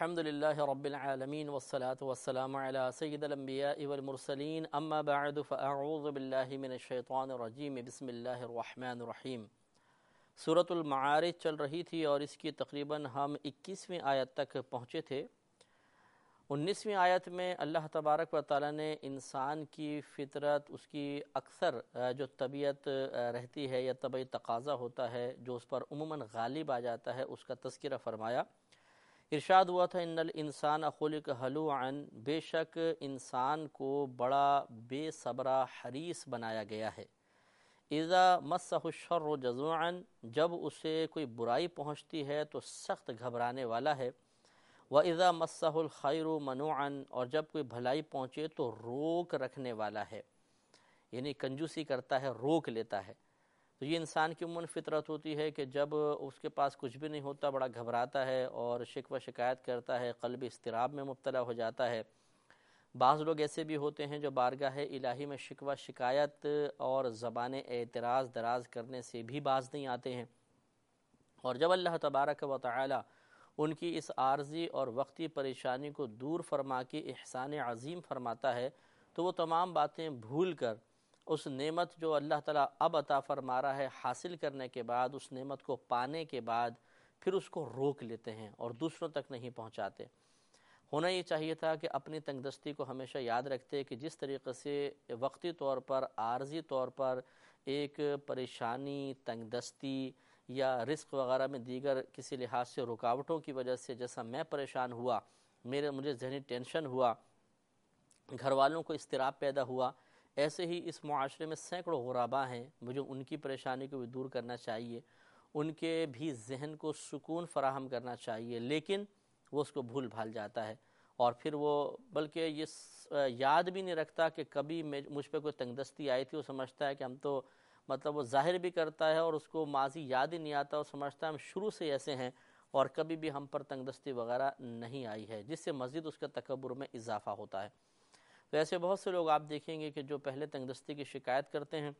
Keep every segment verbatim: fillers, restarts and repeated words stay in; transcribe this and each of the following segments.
الحمد للہ رب العالمین والصلاة والسلام علی سید الانبیاء والمرسلین اما بعد فاعوذ باللہ من الشیطان الرجیم بسم اللہ الرحمن الرحیم۔ سورۃ المعارج چل رہی تھی اور اس کی تقریباً ہم اکیسویں آیت تک پہنچے تھے۔ انیسویں آیت میں اللہ تبارک و تعالیٰ نے انسان کی فطرت، اس کی اکثر جو طبیعت رہتی ہے یا طبعی تقاضا ہوتا ہے جو اس پر عموماً غالب آ جاتا ہے، اس کا تذکرہ فرمایا۔ ارشاد ہوا تھا ان الانسان خلق ہلوعا، بے شک انسان کو بڑا بے صبرا حریص بنایا گیا ہے۔ اذا مسہ الشر جزوعا، جب اسے کوئی برائی پہنچتی ہے تو سخت گھبرانے والا ہے۔ واذا مسہ الخیر منوعا، اور جب کوئی بھلائی پہنچے تو روک رکھنے والا ہے، یعنی کنجوسی کرتا ہے، روک لیتا ہے۔ تو یہ انسان کی عموماً فطرت ہوتی ہے کہ جب اس کے پاس کچھ بھی نہیں ہوتا بڑا گھبراتا ہے اور شکوہ شکایت کرتا ہے، قلبی اضطراب میں مبتلا ہو جاتا ہے۔ بعض لوگ ایسے بھی ہوتے ہیں جو بارگاہ الہی میں شکوہ شکایت اور زبان اعتراض دراز کرنے سے بھی باز نہیں آتے ہیں، اور جب اللہ تبارک و تعالی ان کی اس عارضی اور وقتی پریشانی کو دور فرما کے احسان عظیم فرماتا ہے تو وہ تمام باتیں بھول کر اس نعمت جو اللہ تعالیٰ اب عطا فرما رہا ہے حاصل کرنے کے بعد، اس نعمت کو پانے کے بعد پھر اس کو روک لیتے ہیں اور دوسروں تک نہیں پہنچاتے۔ ہونا یہ چاہیے تھا کہ اپنی تنگ دستی کو ہمیشہ یاد رکھتے کہ جس طریقے سے وقتی طور پر، عارضی طور پر ایک پریشانی، تنگ دستی یا رزق وغیرہ میں دیگر کسی لحاظ سے رکاوٹوں کی وجہ سے جیسا میں پریشان ہوا، میرے مجھے ذہنی ٹینشن ہوا، گھر والوں کو اضطراب پیدا ہوا، ایسے ہی اس معاشرے میں سینکڑوں غربا ہیں، مجھے ان کی پریشانی کو بھی دور کرنا چاہیے، ان کے بھی ذہن کو سکون فراہم کرنا چاہیے، لیکن وہ اس کو بھول بھال جاتا ہے اور پھر وہ بلکہ یہ یاد بھی نہیں رکھتا کہ کبھی مجھ پہ کوئی تنگ دستی آئی تھی۔ وہ سمجھتا ہے کہ ہم تو مطلب وہ ظاہر بھی کرتا ہے اور اس کو ماضی یاد ہی نہیں آتا، وہ سمجھتا ہے ہم شروع سے ایسے ہیں اور کبھی بھی ہم پر تنگ دستی وغیرہ نہیں آئی ہے، جس سے مزید اس کا تکبر میں اضافہ ہوتا ہے۔ تو ایسے بہت سے لوگ آپ دیکھیں گے کہ جو پہلے تنگ دستی کی شکایت کرتے ہیں،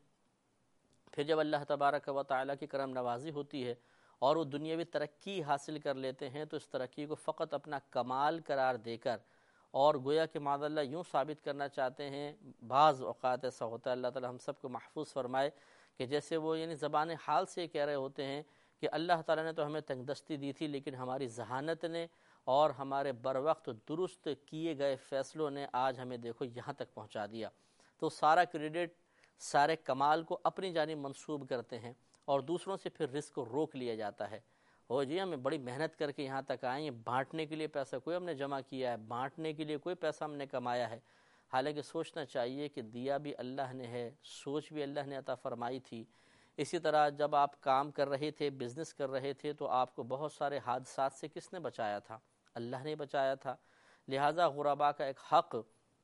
پھر جب اللہ تبارک و تعالیٰ کی کرم نوازی ہوتی ہے اور وہ دنیاوی ترقی حاصل کر لیتے ہیں تو اس ترقی کو فقط اپنا کمال قرار دے کر اور گویا کہ معاذ اللہ یوں ثابت کرنا چاہتے ہیں۔ بعض اوقات ایسا ہوتا ہے، اللہ تعالیٰ ہم سب کو محفوظ فرمائے، کہ جیسے وہ یعنی زبان حال سے کہہ رہے ہوتے ہیں کہ اللہ تعالیٰ نے تو ہمیں تنگ دستی دی تھی لیکن ہماری ذہانت نے اور ہمارے بر وقت درست کیے گئے فیصلوں نے آج ہمیں دیکھو یہاں تک پہنچا دیا۔ تو سارا کریڈٹ، سارے کمال کو اپنی جانب منسوب کرتے ہیں اور دوسروں سے پھر رزق کو روک لیا جاتا ہے۔ ہو جی ہمیں بڑی محنت کر کے یہاں تک آئے ہیں، بانٹنے کے لیے پیسہ کوئی ہم نے جمع کیا ہے، بانٹنے کے لیے کوئی پیسہ ہم نے کمایا ہے، حالانکہ سوچنا چاہیے کہ دیا بھی اللہ نے ہے، سوچ بھی اللہ نے عطا فرمائی تھی۔ اسی طرح جب آپ کام کر رہے تھے، بزنس کر رہے تھے، تو آپ کو بہت سارے حادثات سے کس نے بچایا تھا؟ اللہ نے بچایا تھا۔ لہٰذا غربا کا ایک حق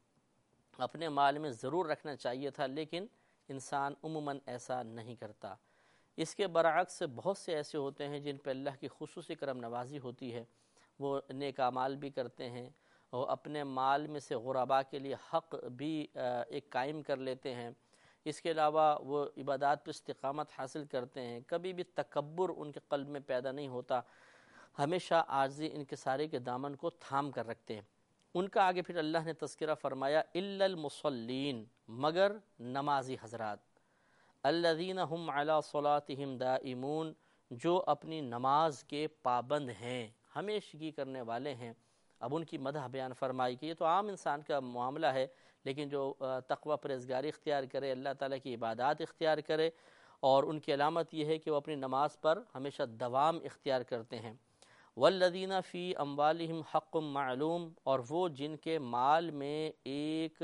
اپنے مال میں ضرور رکھنا چاہیے تھا، لیکن انسان عموماً ایسا نہیں کرتا۔ اس کے برعکس بہت سے ایسے ہوتے ہیں جن پہ اللہ کی خصوصی کرم نوازی ہوتی ہے، وہ نیک اعمال بھی کرتے ہیں اور اپنے مال میں سے غربا کے لیے حق بھی ایک قائم کر لیتے ہیں۔ اس کے علاوہ وہ عبادات پہ استقامت حاصل کرتے ہیں، کبھی بھی تکبر ان کے قلب میں پیدا نہیں ہوتا، ہمیشہ عاجزی انکساری کے دامن کو تھام کر رکھتے ہیں۔ ان کا آگے پھر اللہ نے تذکرہ فرمایا الا المصلین، مگر نمازی حضرات، الذین هم علی صلاتہم دائمون، جو اپنی نماز کے پابند ہیں، ہمیشگی کرنے والے ہیں۔ اب ان کی مدح بیان فرمائی کہ یہ تو عام انسان کا معاملہ ہے، لیکن جو تقوی پرہیزگاری اختیار کرے، اللہ تعالیٰ کی عبادات اختیار کرے، اور ان کی علامت یہ ہے کہ وہ اپنی نماز پر ہمیشہ دوام اختیار کرتے ہیں۔ والذین فی اموالہم حق معلوم، اور وہ جن کے مال میں ایک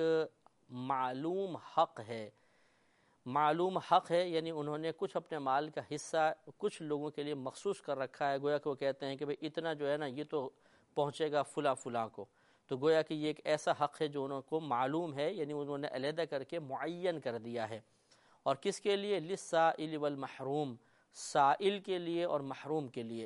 معلوم حق ہے۔ معلوم حق ہے یعنی انہوں نے کچھ اپنے مال کا حصہ کچھ لوگوں کے لیے مخصوص کر رکھا ہے، گویا کہ وہ کہتے ہیں کہ بھئی اتنا جو ہے نا یہ تو پہنچے گا فلاں فلاں کو، تو گویا کہ یہ ایک ایسا حق ہے جو انہوں کو معلوم ہے، یعنی انہوں نے علیحدہ کر کے معین کر دیا ہے۔ اور کس کے لیے؟ للسائل والمحروم، سائل کے لیے اور محروم کے لیے۔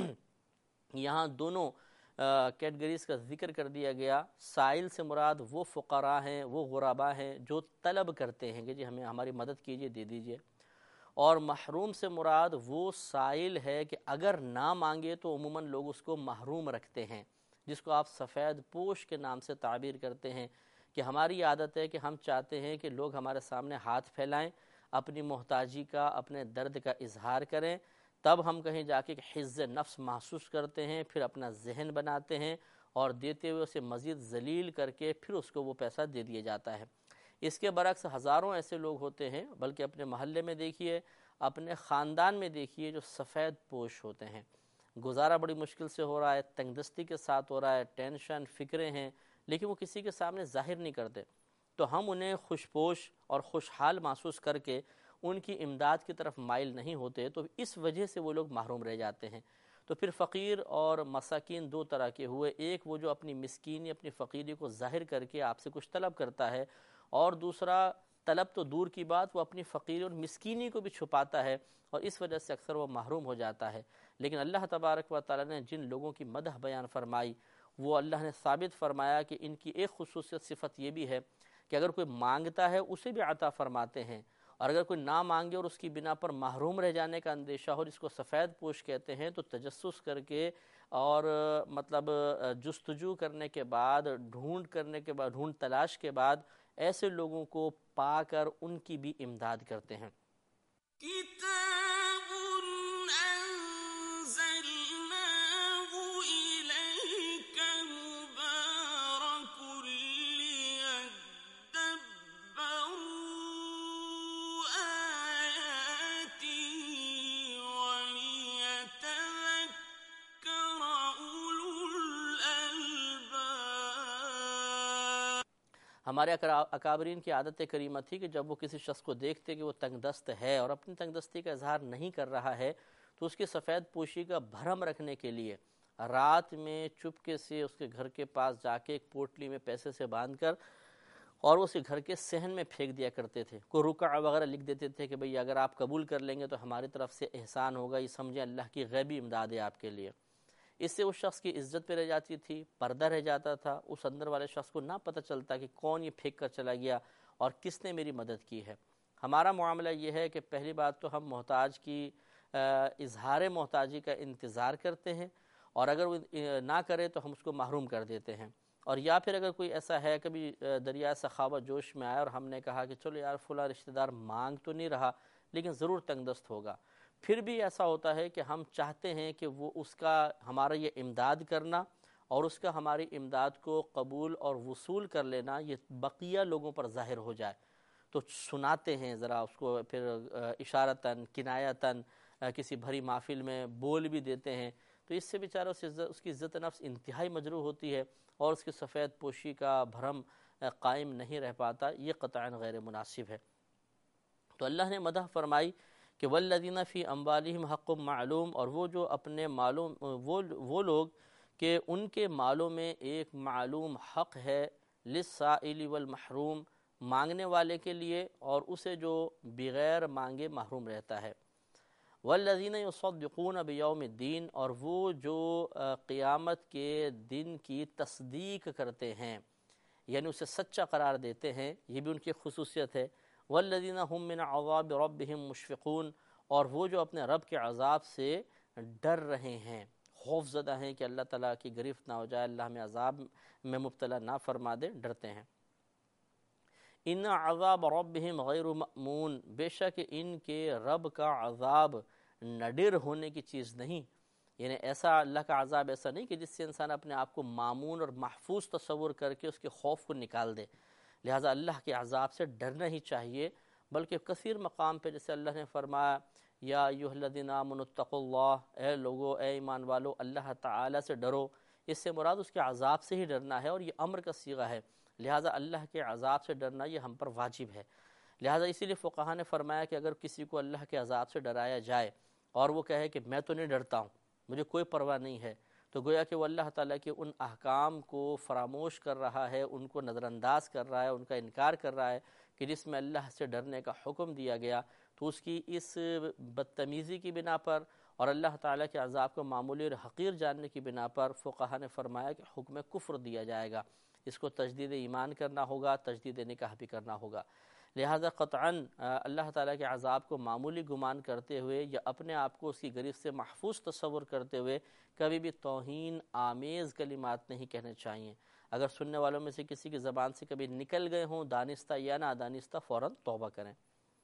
یہاں دونوں کیٹگریز کا ذکر کر دیا گیا۔ سائل سے مراد وہ فقراء ہیں، وہ غرباء ہیں جو طلب کرتے ہیں کہ جی ہمیں ہماری مدد کیجیے، دے دیجیے، اور محروم سے مراد وہ سائل ہے کہ اگر نہ مانگے تو عموماً لوگ اس کو محروم رکھتے ہیں، جس کو آپ سفید پوش کے نام سے تعبیر کرتے ہیں، کہ ہماری عادت ہے کہ ہم چاہتے ہیں کہ لوگ ہمارے سامنے ہاتھ پھیلائیں، اپنی محتاجی کا، اپنے درد کا اظہار کریں، تب ہم کہیں جا کے حفظ نفس محسوس کرتے ہیں، پھر اپنا ذہن بناتے ہیں اور دیتے ہوئے اسے مزید ذلیل کر کے پھر اس کو وہ پیسہ دے دیا جاتا ہے۔ اس کے برعکس ہزاروں ایسے لوگ ہوتے ہیں، بلکہ اپنے محلے میں دیکھیے، اپنے خاندان میں دیکھیے، جو سفید پوش ہوتے ہیں، گزارا بڑی مشکل سے ہو رہا ہے، تنگ دستی کے ساتھ ہو رہا ہے، ٹینشن، فکریں ہیں، لیکن وہ کسی کے سامنے ظاہر نہیں کرتے، تو ہم انہیں خوش پوش اور خوشحال محسوس کر کے ان کی امداد کی طرف مائل نہیں ہوتے، تو اس وجہ سے وہ لوگ محروم رہ جاتے ہیں۔ تو پھر فقیر اور مساکین دو طرح کے ہوئے، ایک وہ جو اپنی مسکینی، اپنی فقیری کو ظاہر کر کے آپ سے کچھ طلب کرتا ہے، اور دوسرا طلب تو دور کی بات، وہ اپنی فقیری اور مسکینی کو بھی چھپاتا ہے، اور اس وجہ سے اکثر وہ محروم ہو جاتا ہے۔ لیکن اللہ تبارک و تعالی نے جن لوگوں کی مدح بیان فرمائی، وہ اللہ نے ثابت فرمایا کہ ان کی ایک خصوصیت صفت یہ بھی ہے کہ اگر کوئی مانگتا ہے اسے بھی عطا فرماتے ہیں، اور اگر کوئی نہ مانگے اور اس کی بنا پر محروم رہ جانے کا اندیشہ ہو، جس کو سفید پوش کہتے ہیں، تو تجسس کر کے اور مطلب جستجو کرنے کے بعد، ڈھونڈ کرنے کے بعد، ڈھونڈ تلاش کے بعد ایسے لوگوں کو پا کر ان کی بھی امداد کرتے ہیں۔ کتاب انزلناه الیک مبارک لیدبروا آیاته ولیتذکر اولو الالباب۔ ہمارے اکابرین کی عادت کریمہ تھی کہ جب وہ کسی شخص کو دیکھتے کہ وہ تنگ دست ہے اور اپنی تنگ دستی کا اظہار نہیں کر رہا ہے، تو اس کی سفید پوشی کا بھرم رکھنے کے لیے رات میں چپکے سے اس کے گھر کے پاس جا کے ایک پوٹلی میں پیسے سے باندھ کر اور اسے گھر کے صحن میں پھینک دیا کرتے تھے۔ کوئی رکع وغیرہ لکھ دیتے تھے کہ بھئی اگر آپ قبول کر لیں گے تو ہماری طرف سے احسان ہوگا، یہ سمجھیں اللہ کی غیبی امداد ہے آپ کے لیے۔ اس سے اس شخص کی عزت پہ رہ جاتی تھی، پردہ رہ جاتا تھا، اس اندر والے شخص کو نہ پتہ چلتا کہ کون یہ پھینک کر چلا گیا اور کس نے میری مدد کی ہے۔ ہمارا معاملہ یہ ہے کہ پہلی بات تو ہم محتاج کی اظہار محتاجی کا انتظار کرتے ہیں، اور اگر وہ نہ کرے تو ہم اس کو محروم کر دیتے ہیں، اور یا پھر اگر کوئی ایسا ہے کبھی دریا سخاوت جوش میں آیا اور ہم نے کہا کہ چلو یار فلاں رشتہ دار مانگ تو نہیں رہا لیکن ضرور تنگ دست ہوگا، پھر بھی ایسا ہوتا ہے کہ ہم چاہتے ہیں کہ وہ اس کا ہمارا یہ امداد کرنا اور اس کا ہماری امداد کو قبول اور وصول کر لینا یہ بقیہ لوگوں پر ظاہر ہو جائے، تو سناتے ہیں ذرا اس کو، پھر اشارتاً کنایتاً کسی بھری محفل میں بول بھی دیتے ہیں، تو اس سے بیچارہ اس کی عزت نفس انتہائی مجروح ہوتی ہے اور اس کی سفید پوشی کا بھرم قائم نہیں رہ پاتا، یہ قطعاً غیر مناسب ہے۔ تو اللہ نے مدح فرمائی کہ والذین فی اموالہم حق معلوم، اور وہ جو اپنے مالوں وہ وہ لوگ کہ ان کے مالوں میں ایک معلوم حق ہے، للسائل والمحروم، مانگنے والے کے لیے اور اسے جو بغیر مانگے محروم رہتا ہے، والذین یصدقون بیوم الدین، اور وہ جو قیامت کے دن کی تصدیق کرتے ہیں، یعنی اسے سچا قرار دیتے ہیں، یہ بھی ان کی خصوصیت ہے۔ والذین هم من عذاب ربهم مشفقون، اور وہ جو اپنے رب کے عذاب سے ڈر رہے ہیں، خوف زدہ ہیں کہ اللہ تعالیٰ کی گرفت نہ ہو جائے، اللہ ہمیں عذاب میں مبتلا نہ فرما دے، ڈرتے ہیں۔ ان عذاب ربهم غیر مأمون، بے شک ان کے رب کا عذاب نڈر ہونے کی چیز نہیں، یعنی ایسا اللہ کا عذاب ایسا نہیں کہ جس سے انسان اپنے آپ کو مامون اور محفوظ تصور کر کے اس کے خوف کو نکال دے، لہٰذا اللہ کے عذاب سے ڈرنا ہی چاہیے، بلکہ کثیر مقام پہ جیسے اللہ نے فرمایا یا ایھا الذین آمنوا اتقوا اللہ، اے لوگو، اے ایمان والو، اللہ تعالیٰ سے ڈرو، اس سے مراد اس کے عذاب سے ہی ڈرنا ہے، اور یہ امر کا صیغہ ہے، لہٰذا اللہ کے عذاب سے ڈرنا یہ ہم پر واجب ہے۔ لہٰذا اسی لیے فقہاء نے فرمایا کہ اگر کسی کو اللہ کے عذاب سے ڈرایا جائے اور وہ کہے کہ میں تو نہیں ڈرتا ہوں، مجھے کوئی پرواہ نہیں ہے، تو گویا کہ وہ اللہ تعالیٰ کے ان احکام کو فراموش کر رہا ہے، ان کو نظر انداز کر رہا ہے، ان کا انکار کر رہا ہے کہ جس میں اللہ سے ڈرنے کا حکم دیا گیا، تو اس کی اس بدتمیزی کی بنا پر اور اللہ تعالیٰ کے عذاب کو معمولی اور حقیر جاننے کی بنا پر فقہاء نے فرمایا کہ حکم کفر دیا جائے گا، اس کو تجدید ایمان کرنا ہوگا، تجدید نکاح بھی کرنا ہوگا۔ لہٰذا قطعاً اللہ تعالیٰ کے عذاب کو معمولی گمان کرتے ہوئے یا اپنے آپ کو اس کی گرفت سے محفوظ تصور کرتے ہوئے کبھی بھی توہین آمیز کلمات نہیں کہنے چاہیے۔ اگر سننے والوں میں سے کسی کی زبان سے کبھی نکل گئے ہوں دانستہ یا نادانستہ، فوراً توبہ کریں۔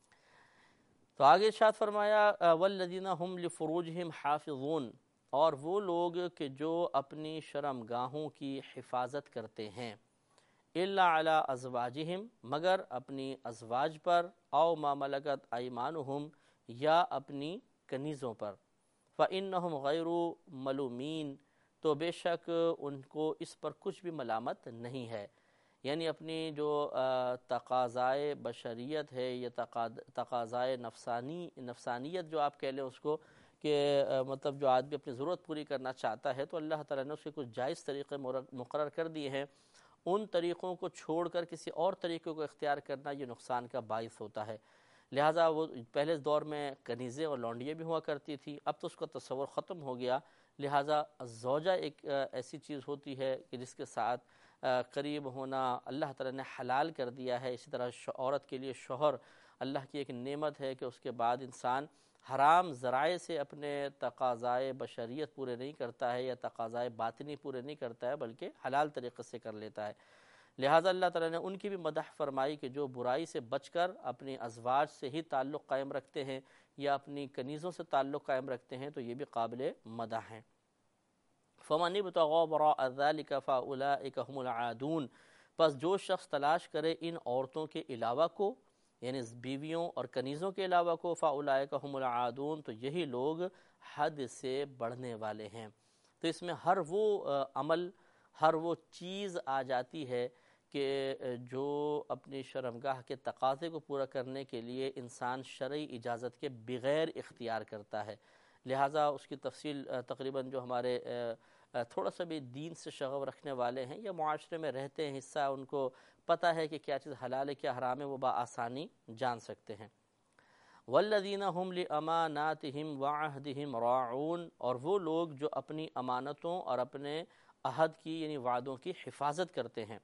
تو آگے ارشاد فرمایا والذین هم لفروجہم حافظون، اور وہ لوگ کہ جو اپنی شرمگاہوں کی حفاظت کرتے ہیں، الا علی ازواجہم، مگر اپنی ازواج پر، او ما ملکت ایمانہم، یا اپنی کنیزوں پر، فإنہم غیر ملومین، تو بے شک ان کو اس پر کچھ بھی ملامت نہیں ہے۔ یعنی اپنی جو تقاضائے بشریت ہے یا تقاضائے نفسانی نفسانیت جو آپ کہہ لیں اس کو، کہ مطلب جو آدمی اپنی ضرورت پوری کرنا چاہتا ہے، تو اللہ تعالیٰ نے اس کے کچھ جائز طریقے مقرر کر دیے ہیں، ان طریقوں کو چھوڑ کر کسی اور طریقے کو اختیار کرنا یہ نقصان کا باعث ہوتا ہے۔ لہٰذا وہ پہلے دور میں کنیزیں اور لونڈیاں بھی ہوا کرتی تھی، اب تو اس کا تصور ختم ہو گیا۔ لہٰذا زوجہ ایک ایسی چیز ہوتی ہے کہ جس کے ساتھ قریب ہونا اللہ تعالیٰ نے حلال کر دیا ہے۔ اسی طرح عورت کے لیے شوہر اللہ کی ایک نعمت ہے کہ اس کے بعد انسان حرام ذرائع سے اپنے تقاضائے بشریت پورے نہیں کرتا ہے یا تقاضائے باطنی پورے نہیں کرتا ہے، بلکہ حلال طریقے سے کر لیتا ہے۔ لہٰذا اللہ تعالیٰ نے ان کی بھی مدح فرمائی کہ جو برائی سے بچ کر اپنی ازواج سے ہی تعلق قائم رکھتے ہیں یا اپنی کنیزوں سے تعلق قائم رکھتے ہیں، تو یہ بھی قابل مدح ہیں۔ فمن ابتغى وراء ذلك فاولئک هم العادون، پس جو شخص تلاش کرے ان عورتوں کے علاوہ کو، یعنی بیویوں اور کنیزوں کے علاوہ کو، فاولئک هم العادون، تو یہی لوگ حد سے بڑھنے والے ہیں۔ تو اس میں ہر وہ عمل، ہر وہ چیز آ جاتی ہے کہ جو اپنی شرمگاہ کے تقاضے کو پورا کرنے کے لیے انسان شرعی اجازت کے بغیر اختیار کرتا ہے۔ لہٰذا اس کی تفصیل تقریباً جو ہمارے تھوڑا سا بھی دین سے شغف رکھنے والے ہیں یا معاشرے میں رہتے ہیں، حصہ ان کو پتہ ہے کہ کیا چیز حلال ہے کیا حرام ہے، وہ بآسانی جان سکتے ہیں۔ والذین هم لاماناتہم وعہدہم راعون، اور وہ لوگ جو اپنی امانتوں اور اپنے عہد کی یعنی وعدوں کی حفاظت کرتے ہیں۔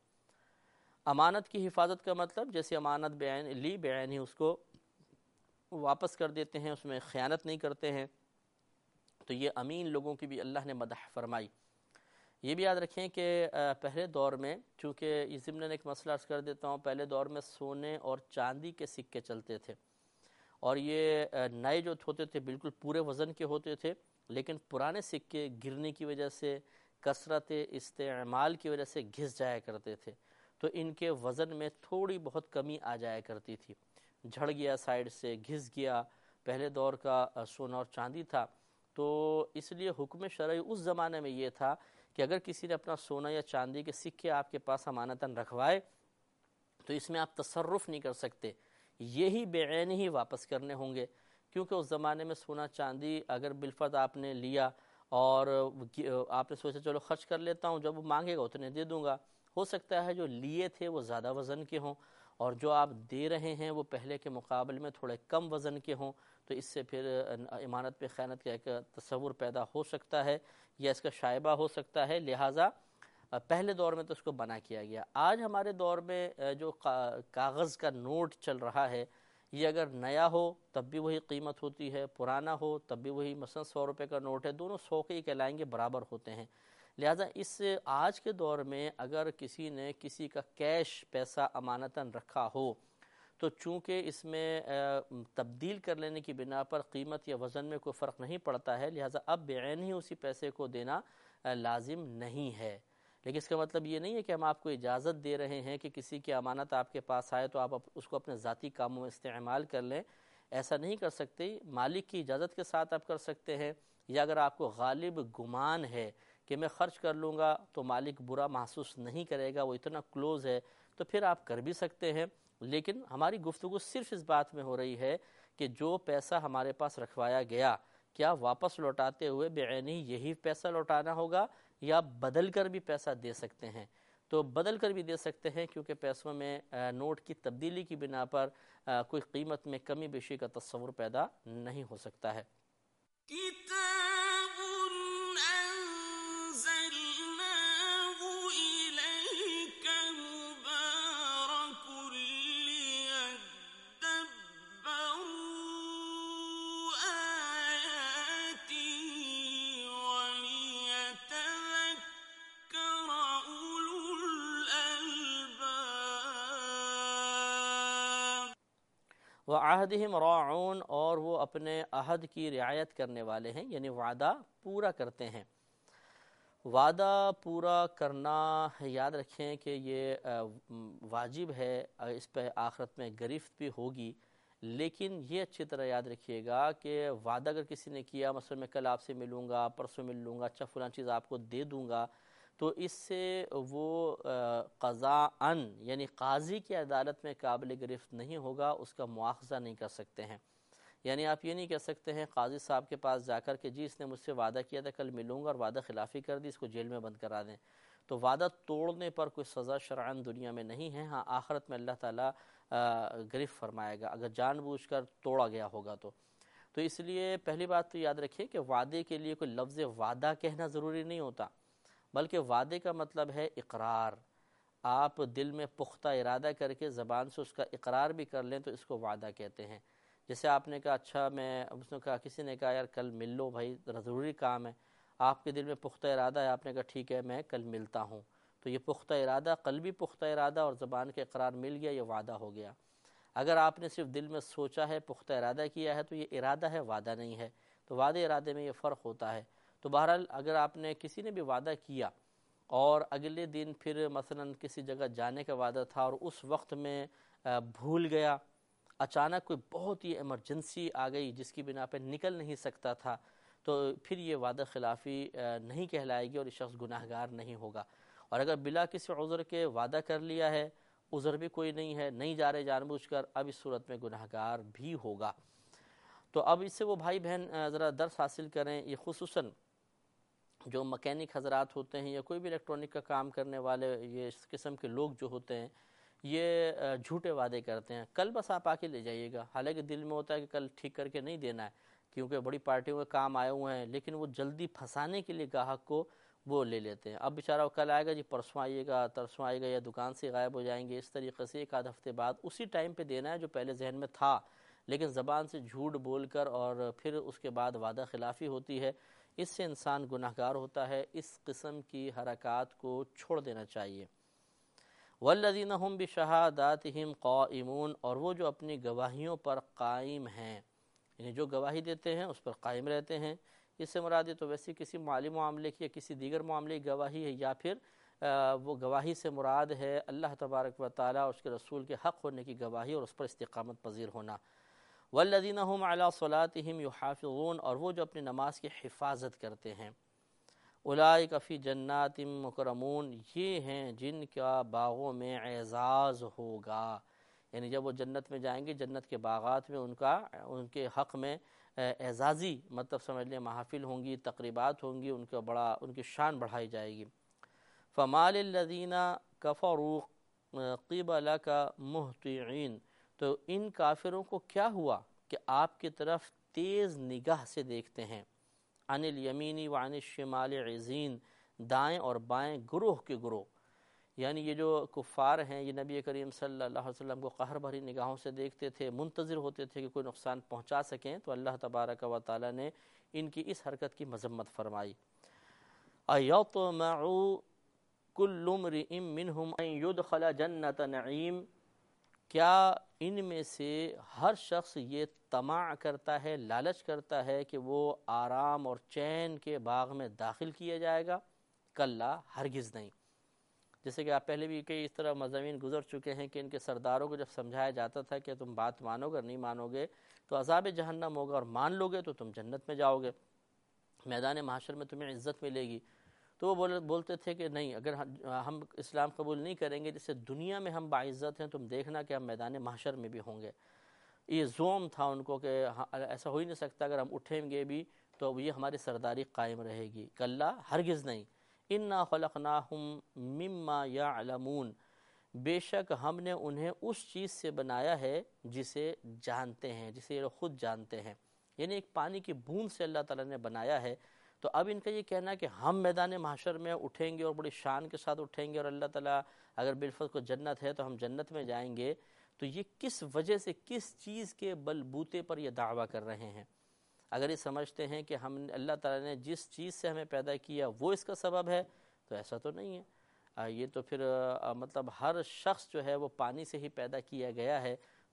امانت کی حفاظت کا مطلب جیسے امانت بعین لی بعین ہی اس کو واپس کر دیتے ہیں، اس میں خیانت نہیں کرتے ہیں، تو یہ امین لوگوں کی بھی اللہ نے مدح فرمائی۔ یہ بھی یاد رکھیں کہ پہلے دور میں، چونکہ یہ ضمن ایک مسئلہ عرض کر دیتا ہوں، پہلے دور میں سونے اور چاندی کے سکے چلتے تھے، اور یہ نئے جو ہوتے تھے بالکل پورے وزن کے ہوتے تھے، لیکن پرانے سکے گرنے کی وجہ سے، کثرت استعمال کی وجہ سے گھس جایا کرتے تھے، تو ان کے وزن میں تھوڑی بہت کمی آ جایا کرتی تھی، جھڑ گیا سائیڈ سے، گھس گیا۔ پہلے دور کا سونا اور چاندی تھا، تو اس لیے حکم شرعی اس زمانے میں یہ تھا کہ اگر کسی نے اپنا سونا یا چاندی کے سکے آپ کے پاس امانتاً رکھوائے تو اس میں آپ تصرف نہیں کر سکتے، یہی بعین ہی واپس کرنے ہوں گے، کیونکہ اس زمانے میں سونا چاندی اگر بالفرض آپ نے لیا اور آپ نے سوچا چلو خرچ کر لیتا ہوں، جب وہ مانگے گا اتنے دے دوں گا، ہو سکتا ہے جو لیے تھے وہ زیادہ وزن کے ہوں اور جو آپ دے رہے ہیں وہ پہلے کے مقابل میں تھوڑے کم وزن کے ہوں، تو اس سے پھر امانت پہ خیانت کا ایک تصور پیدا ہو سکتا ہے یا اس کا شائبہ ہو سکتا ہے۔ لہٰذا پہلے دور میں تو اس کو منع کیا گیا۔ آج ہمارے دور میں جو کاغذ کا نوٹ چل رہا ہے، یہ اگر نیا ہو تب بھی وہی قیمت ہوتی ہے، پرانا ہو تب بھی وہی، مثلا سو روپے کا نوٹ ہے، دونوں سو کے ہی کہلائیں گے، برابر ہوتے ہیں۔ لہٰذا اس آج کے دور میں اگر کسی نے کسی کا کیش پیسہ امانتاً رکھا ہو تو چونکہ اس میں تبدیل کر لینے کی بنا پر قیمت یا وزن میں کوئی فرق نہیں پڑتا ہے، لہٰذا اب بعین ہی اسی پیسے کو دینا لازم نہیں ہے۔ لیکن اس کا مطلب یہ نہیں ہے کہ ہم آپ کو اجازت دے رہے ہیں کہ کسی کی امانت آپ کے پاس آئے تو آپ اس کو اپنے ذاتی کاموں میں استعمال کر لیں، ایسا نہیں کر سکتے۔ مالک کی اجازت کے ساتھ آپ کر سکتے ہیں، یا اگر آپ کو غالب گمان ہے کہ میں خرچ کر لوں گا تو مالک برا محسوس نہیں کرے گا، وہ اتنا کلوز ہے، تو پھر آپ کر بھی سکتے ہیں۔ لیکن ہماری گفتگو صرف اس بات میں ہو رہی ہے کہ جو پیسہ ہمارے پاس رکھوایا گیا، کیا واپس لوٹاتے ہوئے بعینی یہی پیسہ لوٹانا ہوگا یا بدل کر بھی پیسہ دے سکتے ہیں؟ تو بدل کر بھی دے سکتے ہیں، کیونکہ پیسوں میں نوٹ کی تبدیلی کی بنا پر کوئی قیمت میں کمی بیشی کا تصور پیدا نہیں ہو سکتا ہے۔ کتاب انزلناہ الیک مبارک لیدبروا وعہدہم راعون، اور وہ اپنے عہد کی رعایت کرنے والے ہیں، یعنی وعدہ پورا کرتے ہیں۔ وعدہ پورا کرنا یاد رکھیں کہ یہ واجب ہے، اس پہ آخرت میں گرفت بھی ہوگی، لیکن یہ اچھی طرح یاد رکھیے گا کہ وعدہ اگر کسی نے کیا، مثلا میں کل آپ سے ملوں گا، پرسوں مل لوں گا، اچھا فلاں چیز آپ کو دے دوں گا، تو اس سے وہ قضاءً یعنی قاضی کی عدالت میں قابل گرفت نہیں ہوگا، اس کا مواخذہ نہیں کر سکتے ہیں۔ یعنی آپ یہ نہیں کہہ سکتے ہیں قاضی صاحب کے پاس جا کر کہ جی اس نے مجھ سے وعدہ کیا تھا کل ملوں گا اور وعدہ خلافی کر دی، اس کو جیل میں بند کرا دیں۔ تو وعدہ توڑنے پر کوئی سزا شرعاً دنیا میں نہیں ہے، ہاں آخرت میں اللہ تعالیٰ گرفت فرمائے گا اگر جان بوجھ کر توڑا گیا ہوگا تو۔ تو اس لیے پہلی بات تو یاد رکھیں کہ وعدے کے لیے کوئی لفظ وعدہ کہنا ضروری نہیں ہوتا، بلکہ وعدے کا مطلب ہے اقرار۔ آپ دل میں پختہ ارادہ کر کے زبان سے اس کا اقرار بھی کر لیں تو اس کو وعدہ کہتے ہیں۔ جیسے آپ نے کہا اچھا میں اس نے کہا کسی نے کہا یار کل مل لو بھائی ذرا ضروری کام ہے، آپ کے دل میں پختہ ارادہ ہے، آپ نے کہا ٹھیک ہے میں کل ملتا ہوں، تو یہ پختہ ارادہ قلبی پختہ ارادہ اور زبان کے اقرار مل گیا، یہ وعدہ ہو گیا۔ اگر آپ نے صرف دل میں سوچا ہے، پختہ ارادہ کیا ہے، تو یہ ارادہ ہے، وعدہ نہیں ہے، تو وعدے ارادے میں یہ فرق ہوتا ہے۔ تو بہرحال اگر آپ نے کسی نے بھی وعدہ کیا اور اگلے دن پھر مثلا کسی جگہ جانے کا وعدہ تھا اور اس وقت میں بھول گیا، اچانک کوئی بہت ہی ایمرجنسی آ گئی جس کی بنا پہ نکل نہیں سکتا تھا، تو پھر یہ وعدہ خلافی نہیں کہلائے گی اور یہ شخص گناہ گار نہیں ہوگا۔ اور اگر بلا کسی عذر کے وعدہ کر لیا ہے، عذر بھی کوئی نہیں ہے، نہیں جا رہے جان بوجھ کر، اب اس صورت میں گناہ گار بھی ہوگا۔ تو اب اس سے وہ بھائی بہن ذرا درس حاصل کریں، یہ خصوصاً جو مکینک حضرات ہوتے ہیں یا کوئی بھی الیکٹرانک کا کام کرنے والے یہ اس قسم کے لوگ جو ہوتے ہیں، یہ جھوٹے وعدے کرتے ہیں، کل بس آپ آ کے لے جائیے گا، حالانکہ دل میں ہوتا ہے کہ کل ٹھیک کر کے نہیں دینا ہے کیونکہ بڑی پارٹیوں کے کام آئے ہوئے ہیں، لیکن وہ جلدی پھنسانے کے لیے گاہک کو وہ لے لیتے ہیں۔ اب بیچارہ وہ کل آئے گا جی پرسوں آئیے گا، ترسوں آئے گا، یا دکان سے غائب ہو جائیں گے، اس طریقے سے ایک آدھ ہفتے بعد اسی ٹائم پہ دینا ہے جو پہلے ذہن میں تھا، لیکن زبان سے جھوٹ بول کر اور پھر اس کے بعد وعدہ خلافی ہوتی ہے، اس سے انسان گناہ گار ہوتا ہے۔ اس قسم کی حرکات کو چھوڑ دینا چاہیے۔ والذین هم بشہاداتہم قائمون، اور وہ جو اپنی گواہیوں پر قائم ہیں، یعنی جو گواہی دیتے ہیں اس پر قائم رہتے ہیں۔ اس سے مراد تو ویسے کسی مالی معاملے کی یا کسی دیگر معاملے کی گواہی ہے، یا پھر وہ گواہی سے مراد ہے اللہ تبارک و تعالیٰ اور اس کے رسول کے حق ہونے کی گواہی اور اس پر استقامت پذیر ہونا۔ والذین هم علی صلاتہم یحافظون، اور وہ جو اپنی نماز کی حفاظت کرتے ہیں۔ اولئک فی جنات مکرمون، یہ ہیں جن کا باغوں میں اعزاز ہوگا، یعنی جب وہ جنت میں جائیں گے، جنت کے باغات میں ان کا ان کے حق میں اعزازی مطلب سمجھ لیں محافل ہوں گی، تقریبات ہوں گی، ان کا بڑا ان کی شان بڑھائی جائے گی۔ فمال الذین کفروا قبلک مہطعین، تو ان کافروں کو کیا ہوا کہ آپ کی طرف تیز نگاہ سے دیکھتے ہیں۔ عن الیمین وعن الشمال عزین، دائیں اور بائیں گروہ کے گروہ، یعنی یہ جو کفار ہیں یہ نبی کریم صلی اللہ علیہ وسلم کو قہر بھری نگاہوں سے دیکھتے تھے، منتظر ہوتے تھے کہ کوئی نقصان پہنچا سکیں، تو اللہ تبارک و تعالی نے ان کی اس حرکت کی مذمت فرمائی۔ ایطمع کل امرئ منہم ان یدخل جنت نعیم، کیا ان میں سے ہر شخص یہ طمع کرتا ہے، لالچ کرتا ہے کہ وہ آرام اور چین کے باغ میں داخل کیا جائے گا؟ کلا، ہرگز نہیں۔ جیسے کہ آپ پہلے بھی کئی اس طرح مضامین گزر چکے ہیں کہ ان کے سرداروں کو جب سمجھایا جاتا تھا کہ تم بات مانو گے، نہیں مانو گے تو عذاب جہنم ہوگا، اور مان لو گے تو تم جنت میں جاؤ گے، میدان محشر میں تمہیں عزت ملے گی، تو وہ بول بولتے تھے کہ نہیں، اگر ہم اسلام قبول نہیں کریں گے جس سے دنیا میں ہم باعزت ہیں، تم دیکھنا کہ ہم میدان محشر میں بھی ہوں گے۔ یہ زوم تھا ان کو کہ ایسا ہو ہی نہیں سکتا، اگر ہم اٹھیں گے بھی تو یہ ہماری سرداری قائم رہے گی۔ کلا، ہرگز نہیں۔ انا خلقناہم مما یعلمون، بے شک ہم نے انہیں اس چیز سے بنایا ہے جسے جانتے ہیں، جسے یہ خود جانتے ہیں، یعنی ایک پانی کی بوند سے اللہ تعالیٰ نے بنایا ہے۔ تو اب ان کا یہ کہنا کہ ہم میدان محشر میں اٹھیں گے اور بڑی شان کے ساتھ اٹھیں گے اور اللہ تعالیٰ اگر بالفرض کو جنت ہے تو ہم جنت میں جائیں گے، تو یہ کس وجہ سے، کس چیز کے بلبوتے پر یہ دعویٰ کر رہے ہیں؟ اگر یہ سمجھتے ہیں کہ ہم اللہ تعالیٰ نے جس چیز سے ہمیں پیدا کیا وہ اس کا سبب ہے، تو ایسا تو نہیں ہے۔ یہ تو پھر مطلب ہر شخص جو ہے وہ پانی سے ہی پیدا کیا گیا ہے،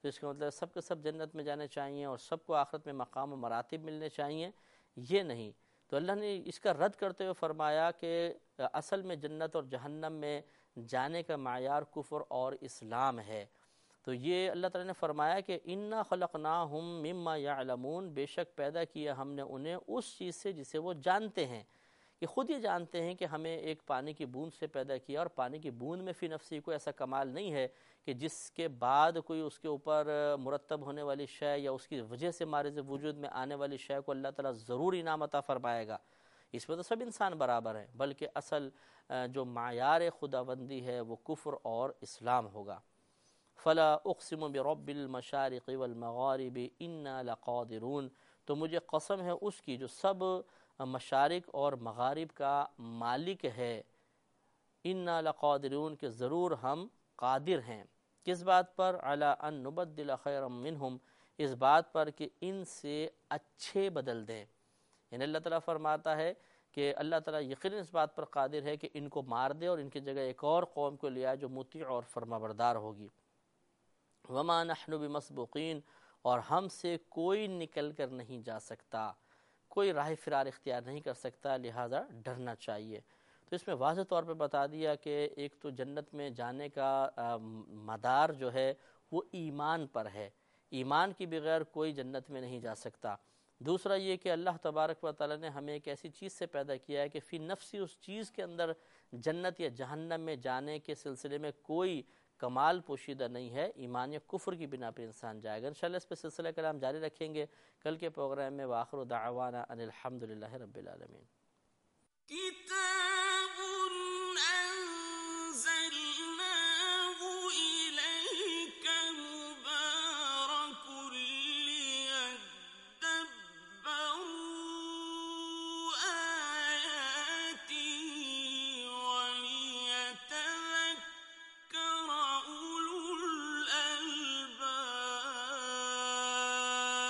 تو اس کا مطلب سب کے سب جنت میں جانے چاہیے اور سب کو آخرت میں مقام و مراتب ملنے چاہیے، یہ نہیں۔ تو اللہ نے اس کا رد کرتے ہوئے فرمایا کہ اصل میں جنت اور جہنم میں جانے کا معیار کفر اور اسلام ہے۔ تو یہ اللہ تعالیٰ نے فرمایا کہ انا خلقناہم مما یعلمون، بے شک پیدا کیا ہم نے انہیں اس چیز سے جسے وہ جانتے ہیں، کہ خود یہ جانتے ہیں کہ ہمیں ایک پانی کی بوند سے پیدا کیا، اور پانی کی بوند میں فی نفسی کوئی ایسا کمال نہیں ہے کہ جس کے بعد کوئی اس کے اوپر مرتب ہونے والی شے یا اس کی وجہ سے مارز وجود میں آنے والی شے کو اللہ تعالیٰ ضرور انعام عطا فرمائے گا۔ اس میں تو سب انسان برابر ہیں، بلکہ اصل جو معیار خداوندی ہے وہ کفر اور اسلام ہوگا۔ فلا اقسم برب المشارق والمغارب انا لقادرون، تو مجھے قسم ہے اس کی جو سب مشارق اور مغارب کا مالک ہے، انا لقادرون، کہ ضرور ہم قادر ہیں۔ کس بات پر؟ علی ان نبدل خیرا منہم، اس بات پر کہ ان سے اچھے بدل دیں۔ یعنی اللہ تعالیٰ فرماتا ہے کہ اللہ تعالیٰ یقیناً اس بات پر قادر ہے کہ ان کو مار دے اور ان کی جگہ ایک اور قوم کو لیا جو مطیع اور فرمانبردار ہوگی۔ وما نحن بمسبوقین، اور ہم سے کوئی نکل کر نہیں جا سکتا، کوئی راہ فرار اختیار نہیں کر سکتا، لہٰذا ڈرنا چاہیے۔ تو اس میں واضح طور پہ بتا دیا کہ ایک تو جنت میں جانے کا مدار جو ہے وہ ایمان پر ہے، ایمان کی بغیر کوئی جنت میں نہیں جا سکتا۔ دوسرا یہ کہ اللہ تبارک و تعالیٰ نے ہمیں ایک ایسی چیز سے پیدا کیا ہے کہ فی نفسی اس چیز کے اندر جنت یا جہنم میں جانے کے سلسلے میں کوئی کمال پوشیدہ نہیں ہے، ایمان یا کفر کی بنا پر انسان جائے گا۔ انشاءاللہ اس پہ سلسلہ کلام جاری رکھیں گے کل کے پروگرام میں۔ وآخر دعوانا ان الحمد للہ رب العالمین۔